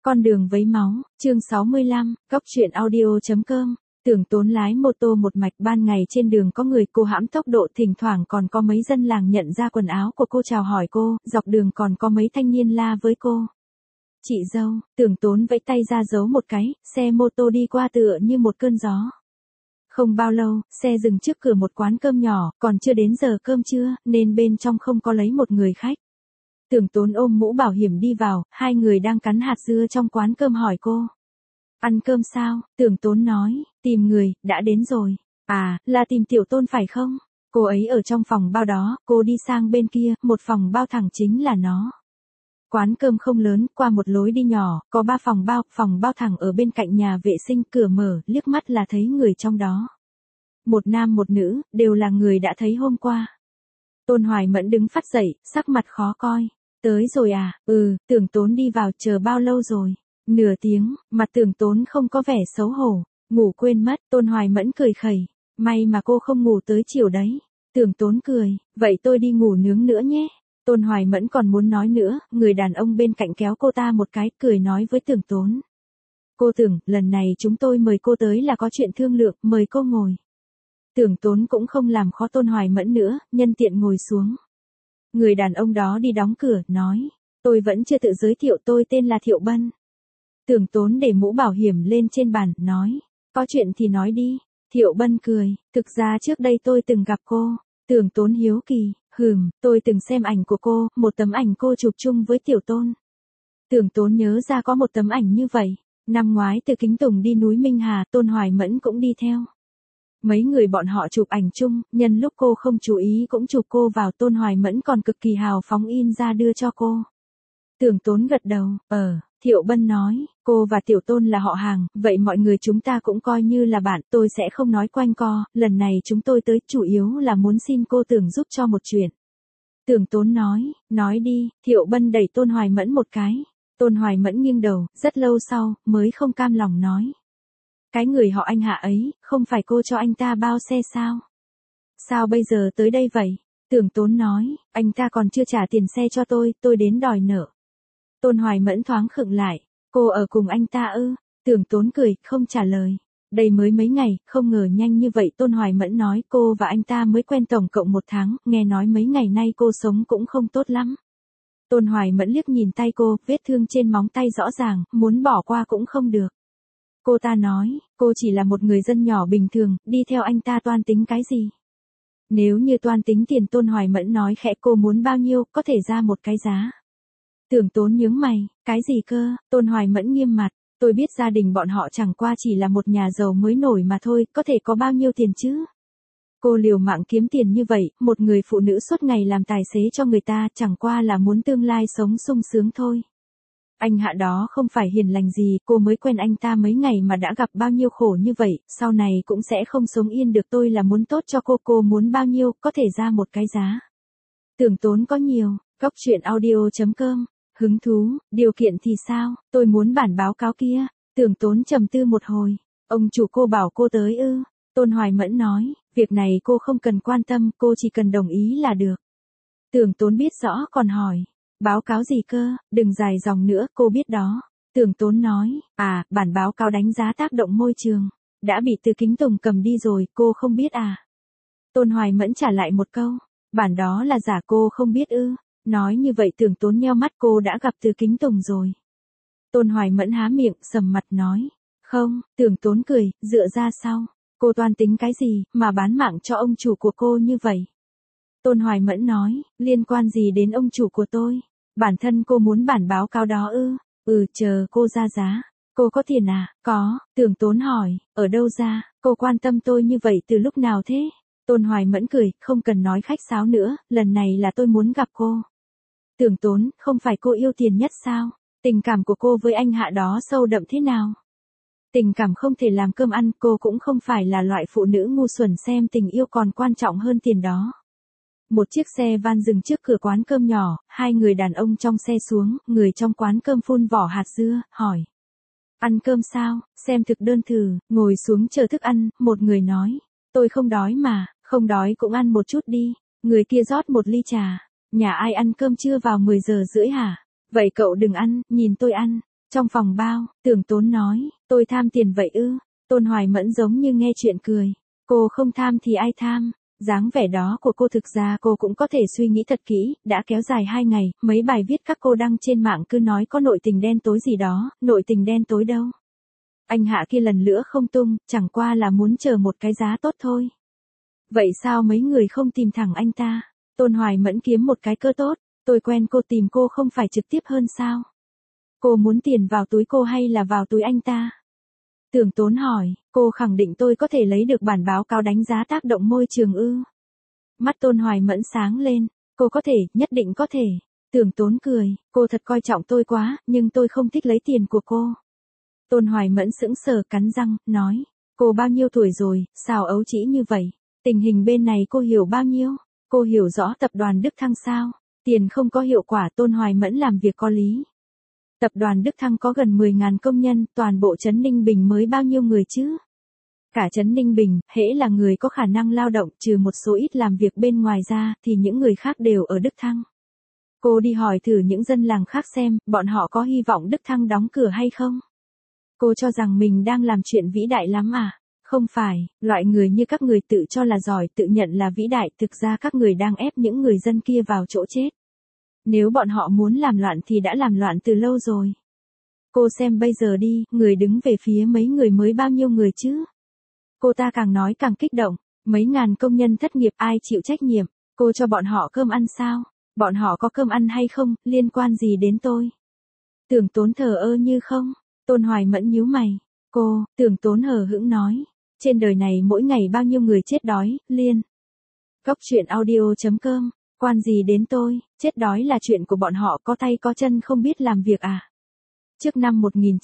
Con đường vấy máu, chương 65, Góc truyện audio.com. Tưởng Tốn lái mô tô một mạch, ban ngày trên đường có người, cô hãm tốc độ, thỉnh thoảng còn có mấy dân làng nhận ra quần áo của cô chào hỏi cô, dọc đường còn có mấy thanh niên la với cô. Chị dâu, Tưởng Tốn vẫy tay ra dấu một cái, xe mô tô đi qua tựa như một cơn gió. Không bao lâu, xe dừng trước cửa một quán cơm nhỏ, còn chưa đến giờ cơm trưa, nên bên trong không có lấy một người khách. Tưởng Tốn ôm mũ bảo hiểm đi vào, hai người đang cắn hạt dưa trong quán cơm hỏi cô. Ăn cơm sao? Tưởng Tốn nói, tìm người, đã đến rồi. À, là tìm Tiểu Tôn phải không? Cô ấy ở trong phòng bao đó, cô đi sang bên kia, một phòng bao thẳng chính là nó. Quán cơm không lớn, qua một lối đi nhỏ, có 3 phòng bao thẳng ở bên cạnh nhà vệ sinh, cửa mở, liếc mắt là thấy người trong đó. Một nam một nữ, đều là người đã thấy hôm qua. Tôn Hoài Mẫn đứng phắt dậy, sắc mặt khó coi. Tới rồi à? Tưởng Tốn đi vào, chờ bao lâu rồi? Nửa tiếng, mặt Tưởng Tốn không có vẻ xấu hổ. Ngủ quên mất, Tôn Hoài Mẫn cười khẩy. May mà cô không ngủ tới chiều đấy. Tưởng Tốn cười, vậy tôi đi ngủ nướng nữa nhé. Tôn Hoài Mẫn còn muốn nói nữa, người đàn ông bên cạnh kéo cô ta một cái, cười nói với Tưởng Tốn. Cô Tưởng, lần này chúng tôi mời cô tới là có chuyện thương lượng, mời cô ngồi. Tưởng Tốn cũng không làm khó Tôn Hoài Mẫn nữa, nhân tiện ngồi xuống. Người đàn ông đó đi đóng cửa, nói, tôi vẫn chưa tự giới thiệu, tôi tên là Thiệu Bân. Tưởng Tốn để mũ bảo hiểm lên trên bàn, nói, có chuyện thì nói đi. Thiệu Bân cười, thực ra trước đây tôi từng gặp cô. Tưởng Tốn hiếu kỳ, tôi từng xem ảnh của cô, một tấm ảnh cô chụp chung với Tiểu Tôn. Tưởng Tốn nhớ ra có một tấm ảnh như vậy. Năm ngoái từ Kính Tùng đi núi Minh Hà, Tôn Hoài Mẫn cũng đi theo. Mấy người bọn họ chụp ảnh chung, nhân lúc cô không chú ý cũng chụp cô vào, Tôn Hoài Mẫn còn cực kỳ hào phóng in ra đưa cho cô. Tưởng Tốn gật đầu, Thiệu Bân nói, cô và Tiểu Tôn là họ hàng, vậy mọi người chúng ta cũng coi như là bạn, tôi sẽ không nói quanh co, lần này chúng tôi tới chủ yếu là muốn xin cô Tưởng giúp cho một chuyện. Tưởng Tốn nói đi. Thiệu Bân đẩy Tôn Hoài Mẫn một cái. Tôn Hoài Mẫn nghiêng đầu, rất lâu sau, mới không cam lòng nói. Cái người họ Anh Hạ ấy, không phải cô cho anh ta bao xe sao? Sao bây giờ tới đây vậy? Tưởng Tốn nói, anh ta còn chưa trả tiền xe cho tôi đến đòi nợ. Tôn Hoài Mẫn thoáng khựng lại, cô ở cùng anh ta ư? Tưởng Tốn cười, không trả lời. Đây mới mấy ngày, không ngờ nhanh như vậy. Tôn Hoài Mẫn nói, cô và anh ta mới quen tổng cộng 1 tháng, nghe nói mấy ngày nay cô sống cũng không tốt lắm. Tôn Hoài Mẫn liếc nhìn tay cô, vết thương trên móng tay rõ ràng, muốn bỏ qua cũng không được. Cô ta nói, cô chỉ là một người dân nhỏ bình thường, đi theo anh ta toan tính cái gì? Nếu như toan tính tiền, Tôn Hoài Mẫn nói khẽ, cô muốn bao nhiêu, có thể ra một cái giá. Tưởng Tốn nhướng mày, cái gì cơ? Tôn Hoài Mẫn nghiêm mặt, tôi biết gia đình bọn họ chẳng qua chỉ là một nhà giàu mới nổi mà thôi, có thể có bao nhiêu tiền chứ? Cô liều mạng kiếm tiền như vậy, một người phụ nữ suốt ngày làm tài xế cho người ta, chẳng qua là muốn tương lai sống sung sướng thôi. Anh Hạ đó không phải hiền lành gì, cô mới quen anh ta mấy ngày mà đã gặp bao nhiêu khổ như vậy, sau này cũng sẽ không sống yên được, tôi là muốn tốt cho cô muốn bao nhiêu, có thể ra một cái giá. Tưởng Tốn có nhiều, Góc truyện audio.com, hứng thú, điều kiện thì sao, tôi muốn bản báo cáo kia. Tưởng Tốn trầm tư một hồi, ông chủ cô bảo cô tới ư? Tôn Hoài Mẫn nói, việc này cô không cần quan tâm, cô chỉ cần đồng ý là được. Tưởng Tốn biết rõ còn hỏi. Báo cáo gì cơ, đừng dài dòng nữa, cô biết đó. Tưởng Tốn nói, bản báo cáo đánh giá tác động môi trường. Đã bị Từ Kính Tùng cầm đi rồi, cô không biết à? Tôn Hoài Mẫn trả lại một câu, bản đó là giả, cô không biết ư? Nói như vậy Tưởng Tốn nheo mắt, cô đã gặp Từ Kính Tùng rồi. Tôn Hoài Mẫn há miệng, sầm mặt nói, không. Tưởng Tốn cười, dựa ra sau. Cô toan tính cái gì, mà bán mạng cho ông chủ của cô như vậy? Tôn Hoài Mẫn nói, liên quan gì đến ông chủ của tôi? Bản thân cô muốn bản báo cáo đó ư? Chờ cô ra giá. Cô có tiền à? Có. Tưởng Tốn hỏi, ở đâu ra? Cô quan tâm tôi như vậy từ lúc nào thế? Tôn Hoài Mẫn cười, không cần nói khách sáo nữa, lần này là tôi muốn gặp cô. Tưởng Tốn, không phải cô yêu tiền nhất sao? Tình cảm của cô với anh Hạ đó sâu đậm thế nào? Tình cảm không thể làm cơm ăn, cô cũng không phải là loại phụ nữ ngu xuẩn xem tình yêu còn quan trọng hơn tiền đó. Một chiếc xe van dừng trước cửa quán cơm nhỏ, hai người đàn ông trong xe xuống, người trong quán cơm phun vỏ hạt dưa, hỏi. Ăn cơm sao, xem thực đơn thử, ngồi xuống chờ thức ăn, một người nói. Tôi không đói mà, không đói cũng ăn một chút đi. Người kia rót một ly trà. Nhà ai ăn cơm trưa vào 10 giờ rưỡi hả? Vậy cậu đừng ăn, nhìn tôi ăn. Trong phòng bao, Tưởng Tốn nói, tôi tham tiền vậy ư? Tôn Hoài Mẫn giống như nghe chuyện cười. Cô không tham thì ai tham? Dáng vẻ đó của cô thực ra cô cũng có thể suy nghĩ thật kỹ, đã kéo dài 2 ngày, mấy bài viết các cô đăng trên mạng cứ nói có nội tình đen tối gì đó, nội tình đen tối đâu. Anh Hạ kia lần nữa không tung, chẳng qua là muốn chờ một cái giá tốt thôi. Vậy sao mấy người không tìm thẳng anh ta? Tôn Hoài Mẫn kiếm một cái cơ tốt, tôi quen cô tìm cô không phải trực tiếp hơn sao? Cô muốn tiền vào túi cô hay là vào túi anh ta? Tưởng Tốn hỏi, cô khẳng định tôi có thể lấy được bản báo cáo đánh giá tác động môi trường ư? Mắt Tôn Hoài Mẫn sáng lên, cô có thể, nhất định có thể. Tưởng Tốn cười, cô thật coi trọng tôi quá, nhưng tôi không thích lấy tiền của cô. Tôn Hoài Mẫn sững sờ cắn răng, nói, cô bao nhiêu tuổi rồi, sao ấu trĩ như vậy? Tình hình bên này cô hiểu bao nhiêu? Cô hiểu rõ tập đoàn Đức Thăng sao? Tiền không có hiệu quả, Tôn Hoài Mẫn làm việc có lý. Tập đoàn Đức Thăng có gần 10.000 công nhân, toàn bộ trấn Ninh Bình mới bao nhiêu người chứ? Cả trấn Ninh Bình, hễ là người có khả năng lao động trừ một số ít làm việc bên ngoài ra, thì những người khác đều ở Đức Thăng. Cô đi hỏi thử những dân làng khác xem, bọn họ có hy vọng Đức Thăng đóng cửa hay không? Cô cho rằng mình đang làm chuyện vĩ đại lắm à? Không phải, loại người như các người tự cho là giỏi, tự nhận là vĩ đại, thực ra các người đang ép những người dân kia vào chỗ chết. Nếu bọn họ muốn làm loạn thì đã làm loạn từ lâu rồi. Cô xem bây giờ đi, người đứng về phía mấy người mới bao nhiêu người chứ? Cô ta càng nói càng kích động, mấy ngàn công nhân thất nghiệp ai chịu trách nhiệm, cô cho bọn họ cơm ăn sao? Bọn họ có cơm ăn hay không, liên quan gì đến tôi? Tưởng Tốn thờ ơ như không? Tôn Hoài Mẫn nhíu mày. Tưởng Tốn hờ hững nói, trên đời này mỗi ngày bao nhiêu người chết đói, liên. Góc truyện audio.com, quan gì đến tôi, chết đói là chuyện của bọn họ, có tay có chân không biết làm việc à? Trước năm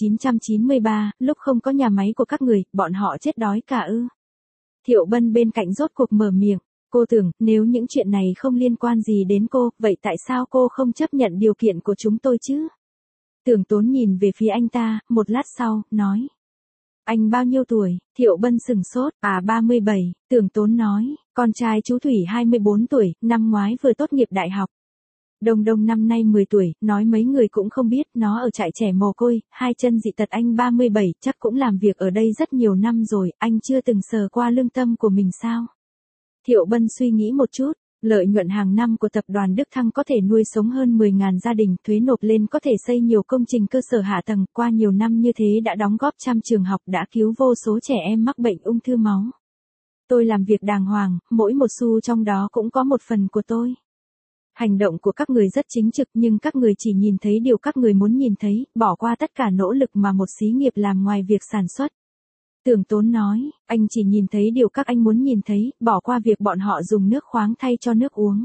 1993, lúc không có nhà máy của các người, bọn họ chết đói cả ư? Thiệu Bân bên cạnh rốt cuộc mở miệng, cô tưởng, nếu những chuyện này không liên quan gì đến cô, vậy tại sao cô không chấp nhận điều kiện của chúng tôi chứ? Tưởng Tốn nhìn về phía anh ta, một lát sau, nói. Anh bao nhiêu tuổi? Thiệu Bân sừng sốt, 37, Tưởng Tốn nói, con trai chú Thủy 24 tuổi, năm ngoái vừa tốt nghiệp đại học. Đồng Đồng năm nay 10 tuổi, nói mấy người cũng không biết, nó ở trại trẻ mồ côi, hai chân dị tật. Anh 37, chắc cũng làm việc ở đây rất nhiều năm rồi, anh chưa từng sờ qua lương tâm của mình sao? Thiệu Bân suy nghĩ một chút, lợi nhuận hàng năm của tập đoàn Đức Thăng có thể nuôi sống hơn 10.000 gia đình, thuế nộp lên có thể xây nhiều công trình cơ sở hạ tầng, qua nhiều năm như thế đã đóng góp trăm trường học, đã cứu vô số trẻ em mắc bệnh ung thư máu. Tôi làm việc đàng hoàng, mỗi một xu trong đó cũng có một phần của tôi. Hành động của các người rất chính trực nhưng các người chỉ nhìn thấy điều các người muốn nhìn thấy, bỏ qua tất cả nỗ lực mà một xí nghiệp làm ngoài việc sản xuất. Tưởng Tốn nói, anh chỉ nhìn thấy điều các anh muốn nhìn thấy, bỏ qua việc bọn họ dùng nước khoáng thay cho nước uống.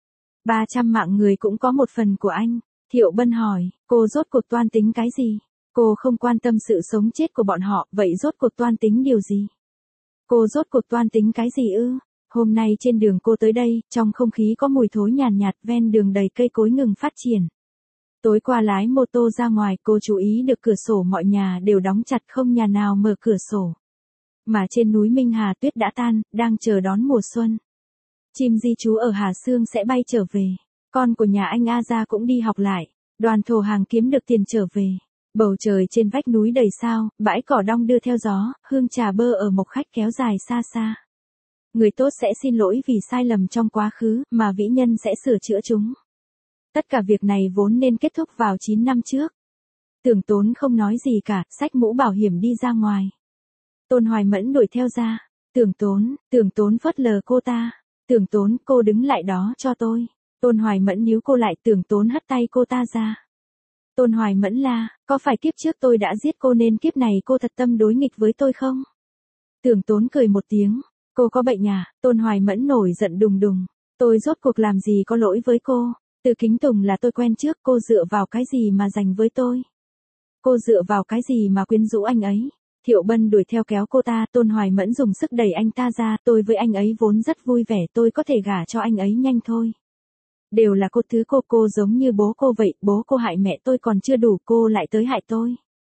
300 mạng người cũng có một phần của anh. Thiệu Bân hỏi, cô rốt cuộc toan tính cái gì? Cô không quan tâm sự sống chết của bọn họ, vậy rốt cuộc toan tính điều gì? Cô rốt cuộc toan tính cái gì ư? Hôm nay trên đường cô tới đây, trong không khí có mùi thối nhàn nhạt, ven đường đầy cây cối ngừng phát triển. Tối qua lái mô tô ra ngoài, cô chú ý được cửa sổ mọi nhà đều đóng chặt, không nhà nào mở cửa sổ. Mà trên núi Minh Hà tuyết đã tan, đang chờ đón mùa xuân. Chim di trú ở Hà Sương sẽ bay trở về. Con của nhà anh A Gia cũng đi học lại. Đoàn thổ hàng kiếm được tiền trở về. Bầu trời trên vách núi đầy sao, bãi cỏ đong đưa theo gió, hương trà bơ ở mộc khách kéo dài xa xa. Người tốt sẽ xin lỗi vì sai lầm trong quá khứ, mà vĩ nhân sẽ sửa chữa chúng. Tất cả việc này vốn nên kết thúc vào 9 năm trước. Tưởng Tốn không nói gì cả, xách mũ bảo hiểm đi ra ngoài. Tôn Hoài Mẫn đuổi theo ra. Tưởng Tốn phớt lờ cô ta. Tưởng Tốn, cô đứng lại đó cho tôi. Tôn Hoài Mẫn níu cô lại, Tưởng Tốn hất tay cô ta ra. Tôn Hoài Mẫn la, có phải kiếp trước tôi đã giết cô nên kiếp này cô thật tâm đối nghịch với tôi không? Tưởng Tốn cười một tiếng. Cô có bệnh à? Tôn Hoài Mẫn nổi giận đùng đùng. Tôi rốt cuộc làm gì có lỗi với cô? Từ Kính Tùng là tôi quen trước, cô dựa vào cái gì mà giành với tôi? Cô dựa vào cái gì mà quyến rũ anh ấy? Thiệu Bân đuổi theo kéo cô ta, Tôn Hoài Mẫn dùng sức đẩy anh ta ra, tôi với anh ấy vốn rất vui vẻ, tôi có thể gả cho anh ấy nhanh thôi. Đều là cô thứ cô giống như bố cô vậy, bố cô hại mẹ tôi còn chưa đủ, cô lại tới hại tôi.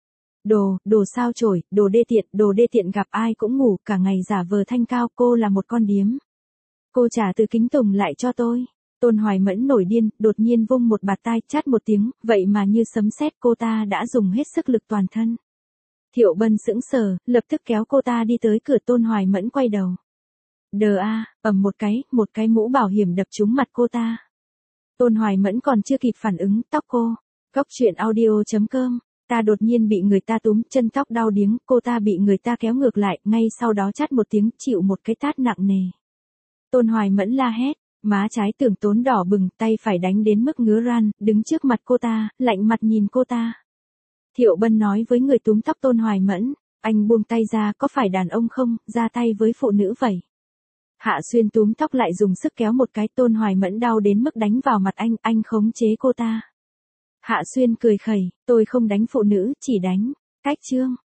Đồ sao chổi, đồ đê tiện gặp ai cũng ngủ, cả ngày giả vờ thanh cao, cô là một con điếm. Cô trả Từ Kính Tùng lại cho tôi. Tôn Hoài Mẫn nổi điên, đột nhiên vung một bạt tai, chát một tiếng, vậy mà như sấm sét cô ta đã dùng hết sức lực toàn thân. Thiệu Bân sững sờ, lập tức kéo cô ta đi tới cửa. Tôn Hoài Mẫn quay đầu. Ầm một cái mũ bảo hiểm đập trúng mặt cô ta. Tôn Hoài Mẫn còn chưa kịp phản ứng, tóc cô. Cóc truyện audio.com. Ta đột nhiên bị người ta túm, chân tóc đau điếng, cô ta bị người ta kéo ngược lại, ngay sau đó chát một tiếng, chịu một cái tát nặng nề. Tôn Hoài Mẫn la hét, má trái Tưởng Tốn đỏ bừng, tay phải đánh đến mức ngứa ran, đứng trước mặt cô ta, lạnh mặt nhìn cô ta. Thiệu Bân nói với người túm tóc Tôn Hoài Mẫn, anh buông tay ra, có phải đàn ông không, ra tay với phụ nữ vậy. Hạ Xuyên túm tóc lại dùng sức kéo một cái. Tôn Hoài Mẫn đau đến mức đánh vào mặt anh khống chế cô ta. Hạ Xuyên cười khẩy, tôi không đánh phụ nữ, chỉ đánh. Cách chương.